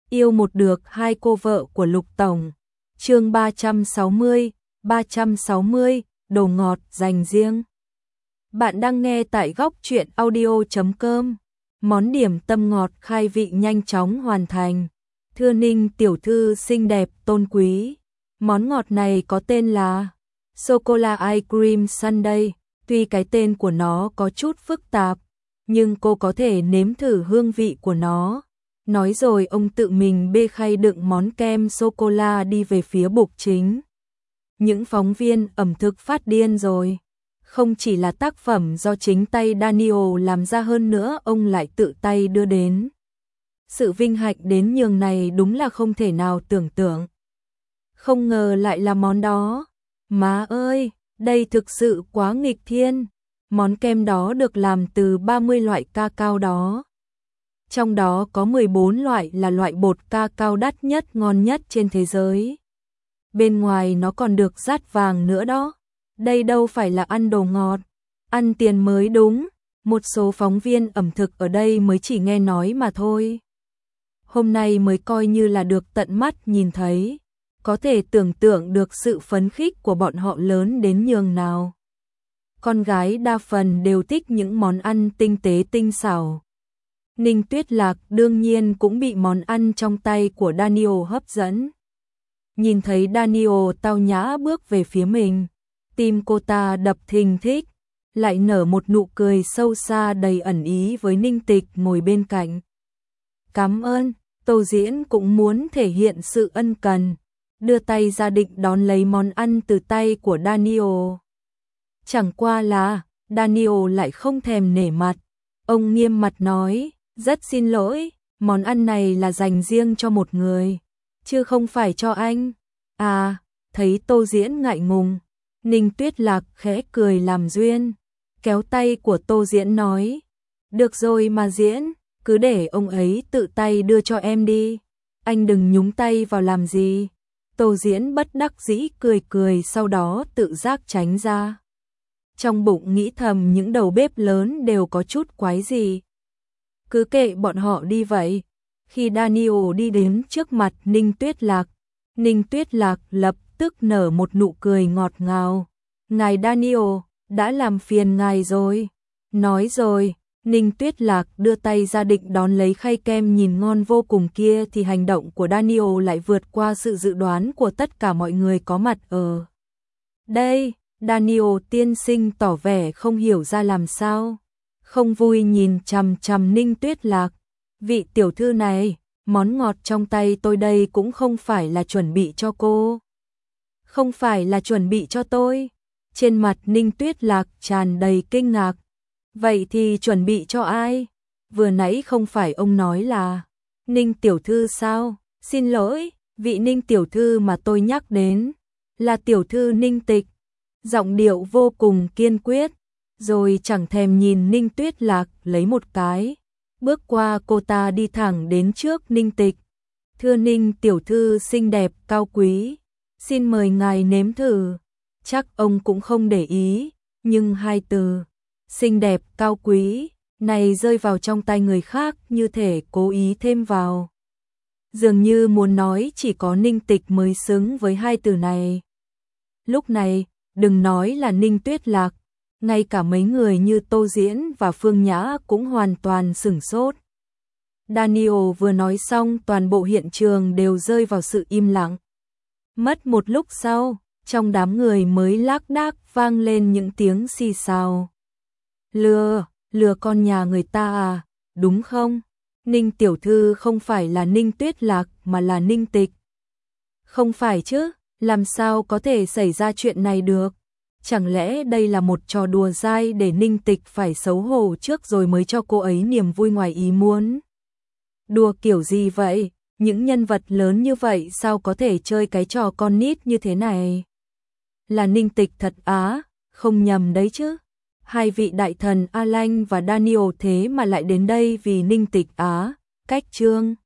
Yêu một được hai cô vợ của Lục Tổng. Chương 360, đồ ngọt dành riêng. Bạn đang nghe tại góc truyện audio.com. Món điểm tâm ngọt khai vị nhanh chóng hoàn thành. Thưa Ninh tiểu thư xinh đẹp tôn quý. Món ngọt này có tên là Sô-cô-la Ice Cream Sundae. Tuy cái tên của nó có chút phức tạp, nhưng cô có thể nếm thử hương vị của nó. Nói rồi ông tự mình bê khay đựng món kem sô-cô-la đi về phía bục chính. Những phóng viên ẩm thực phát điên rồi. Không chỉ là tác phẩm do chính tay Daniel làm ra, hơn nữa ông lại tự tay đưa đến. Sự vinh hạnh đến nhường này đúng là không thể nào tưởng tượng. Không ngờ lại là món đó. Má ơi, đây thực sự quá nghịch thiên. Món kem đó được làm từ 30 loại cacao đó. Trong đó có 14 loại là loại bột cacao đắt nhất, ngon nhất trên thế giới. Bên ngoài nó còn được dát vàng nữa đó. Đây đâu phải là ăn đồ ngọt, ăn tiền mới đúng. Một số phóng viên ẩm thực ở đây mới chỉ nghe nói mà thôi. Hôm nay mới coi như là được tận mắt nhìn thấy. Có thể tưởng tượng được sự phấn khích của bọn họ lớn đến nhường nào. Con gái đa phần đều thích những món ăn tinh tế tinh xảo. Ninh Tuyết Lạc đương nhiên cũng bị món ăn trong tay của Daniel hấp dẫn. Nhìn thấy Daniel tao nhã bước về phía mình, tim cô ta đập thình thịch, lại nở một nụ cười sâu xa đầy ẩn ý với Ninh Tịch ngồi bên cạnh. Cảm ơn. Tô Diễn cũng muốn thể hiện sự ân cần, đưa tay ra định đón lấy món ăn từ tay của Daniel. Chẳng qua là Daniel lại không thèm nể mặt. Ông nghiêm mặt nói, rất xin lỗi, món ăn này là dành riêng cho một người, chứ không phải cho anh. À, thấy Tô Diễn ngại ngùng, Ninh Tuyết Lạc khẽ cười làm duyên, kéo tay của Tô Diễn nói, được rồi mà Diễn, cứ để ông ấy tự tay đưa cho em đi, anh đừng nhúng tay vào làm gì. Tô Diễn bất đắc dĩ cười cười, sau đó tự giác tránh ra. Trong bụng nghĩ thầm những đầu bếp lớn đều có chút quái gì. Cứ kệ bọn họ đi vậy. Khi Daniel đi đến trước mặt Ninh Tuyết Lạc lập tức nở một nụ cười ngọt ngào. Ngài Daniel, đã làm phiền ngài rồi. Nói rồi, Ninh Tuyết Lạc đưa tay ra định đón lấy khay kem nhìn ngon vô cùng kia, thì hành động của Daniel lại vượt qua sự dự đoán của tất cả mọi người có mặt ở đây. Daniel tiên sinh tỏ vẻ không hiểu ra làm sao, không vui nhìn chằm chằm Ninh Tuyết Lạc. Vị tiểu thư này, món ngọt trong tay tôi đây cũng không phải là chuẩn bị cho cô. Không phải là chuẩn bị cho tôi. Trên mặt Ninh Tuyết Lạc tràn đầy kinh ngạc. Vậy thì chuẩn bị cho ai? Vừa nãy không phải ông nói là Ninh tiểu thư sao? Xin lỗi, vị Ninh tiểu thư mà tôi nhắc đến là tiểu thư Ninh Tịch. Giọng điệu vô cùng kiên quyết, rồi chẳng thèm nhìn Ninh Tuyết Lạc lấy một cái. Bước qua cô ta đi thẳng đến trước Ninh Tịch. Thưa Ninh tiểu thư xinh đẹp cao quý, xin mời ngài nếm thử. Chắc ông cũng không để ý, nhưng hai từ xinh đẹp cao quý này rơi vào trong tay người khác như thể cố ý thêm vào. Dường như muốn nói chỉ có Ninh Tịch mới xứng với hai từ này. Lúc này, đừng nói là Ninh Tuyết Lạc, ngay cả mấy người như Tô Diễn và Phương Nhã cũng hoàn toàn sửng sốt. Daniel vừa nói xong, toàn bộ hiện trường đều rơi vào sự im lặng. Mất một lúc sau, trong đám người mới lác đác vang lên những tiếng xì xào. Lừa con nhà người ta à, đúng không? Ninh tiểu thư không phải là Ninh Tuyết Lạc mà là Ninh Tịch. Không phải chứ, làm sao có thể xảy ra chuyện này được? Chẳng lẽ đây là một trò đùa dai để Ninh Tịch phải xấu hổ trước rồi mới cho cô ấy niềm vui ngoài ý muốn? Đùa kiểu gì vậy? Những nhân vật lớn như vậy sao có thể chơi cái trò con nít như thế này? Là Ninh Tịch thật á, không nhầm đấy chứ. Hai vị đại thần A Lanh và Daniel thế mà lại đến đây vì Ninh Tịch á. Cách chương